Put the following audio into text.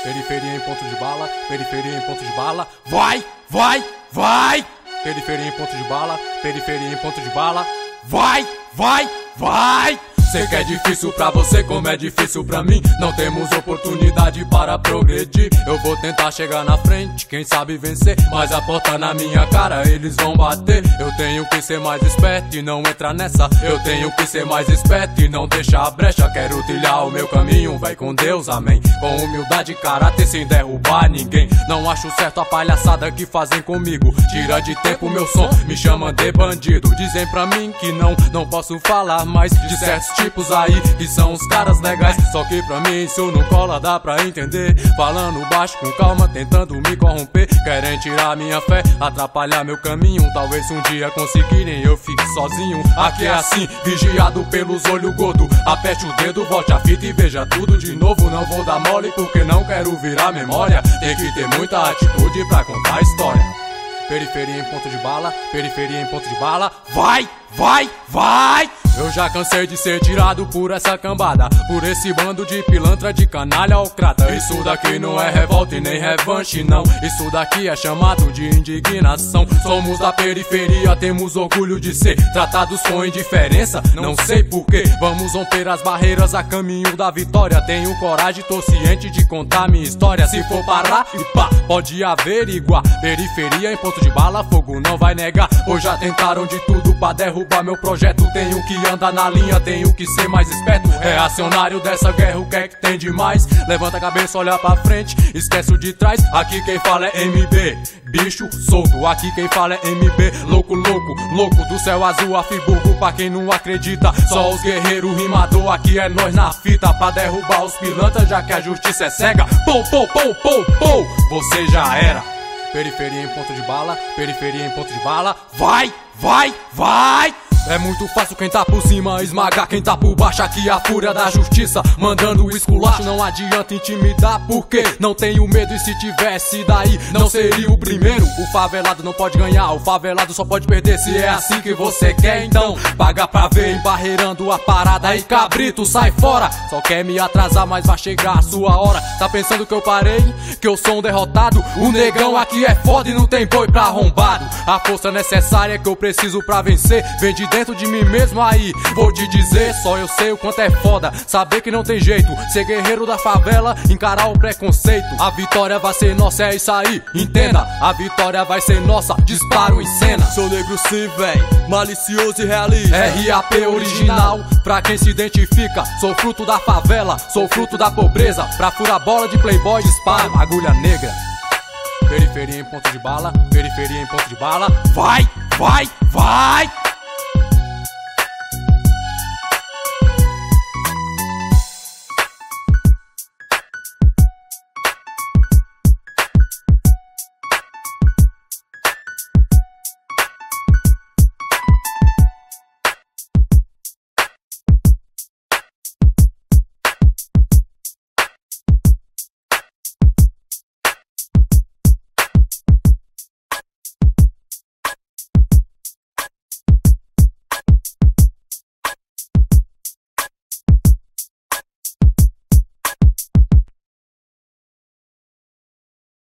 Periferia em ponto de bala, periferia em ponto de bala. Vai, vai, vai! Periferia em ponto de bala, periferia em ponto de bala. Vai, vai, vai! Sei que é difícil pra você como é difícil pra mim. Não temos oportunidade para progredir. Eu vou tentar chegar na frente, quem sabe vencer. Mas a porta na minha cara eles vão bater. Eu tenho que ser mais esperto e não entrar nessa. Eu tenho que ser mais esperto e não deixar a brecha. Quero trilhar o meu caminho, vai com Deus, amém. Com humildade e caráter sem derrubar ninguém. Não acho certo a palhaçada que fazem comigo. Tira de tempo meu som, me chamam de bandido. Dizem pra mim que não posso falar mais de certos tipos aí, que são os caras legais. Só que pra mim isso não cola, dá pra entender. Falando baixo com calma, tentando me corromper. Querem tirar minha fé, atrapalhar meu caminho. Talvez um dia conseguirem, eu fique sozinho. Aqui é assim, vigiado pelos olhos gordo. Aperte o dedo, volte a fita e veja tudo de novo. Não vou dar mole porque não quero virar memória. Tem que ter muita atitude pra contar a história. Periferia em ponto de bala, periferia em ponto de bala. Vai, vai, vai! Eu já cansei de ser tirado por essa cambada, por esse bando de pilantra, de canalha ocrata. Isso daqui não é revolta e nem revanche não. Isso daqui é chamado de indignação. Somos da periferia, temos orgulho de ser tratados com indiferença. Não sei porquê, vamos romper as barreiras a caminho da vitória. Tenho coragem, tô ciente de contar minha história. Se for parar e pá, pode averiguar. Periferia em ponto de bala, fogo não vai negar. Pois já tentaram de tudo pra derrubar meu projeto. Tenho que andar na linha, tenho que ser mais esperto. Reacionário dessa guerra, o que é que tem de mais? Levanta a cabeça, olha pra frente, esquece o de trás. Aqui quem fala é MB, bicho solto. Aqui quem fala é MB, louco, louco, louco do céu azul, Afiburgo pra quem não acredita. Só os guerreiros rimador, aqui é nós na fita. Pra derrubar os pilantras, já que a justiça é cega. Pou, pou, pou, pou, pou, você já era. Periferia em ponto de bala, periferia em ponto de bala. Vai, vai, vai! É muito fácil quem tá por cima esmagar quem tá por baixo. Aqui a fúria da justiça mandando o esculacho. Não adianta intimidar porque não tenho medo. E se tivesse daí não seria o primeiro. O favelado não pode ganhar, o favelado só pode perder. Se é assim que você quer, então paga pra ver. Embarreirando a parada aí, cabrito, sai fora. Só quer me atrasar, mas vai chegar a sua hora. Tá pensando que eu parei? Que eu sou um derrotado? O negão aqui é foda e não tem boi pra arrombado. A força necessária que eu preciso pra vencer vem de dentro de mim mesmo aí. Vou te dizer, só eu sei o quanto é foda saber que não tem jeito, ser guerreiro da favela, encarar o preconceito. A vitória vai ser nossa, é isso aí, entenda. A vitória vai ser nossa, disparo em cena. Sou negro sim, véi, malicioso e realista. RAP original, pra quem se identifica. Sou fruto da favela, sou fruto da pobreza. Pra furar bola de playboy, disparo agulha negra. Periferia em ponto de bala, periferia em ponto de bala. Vai, vai, vai!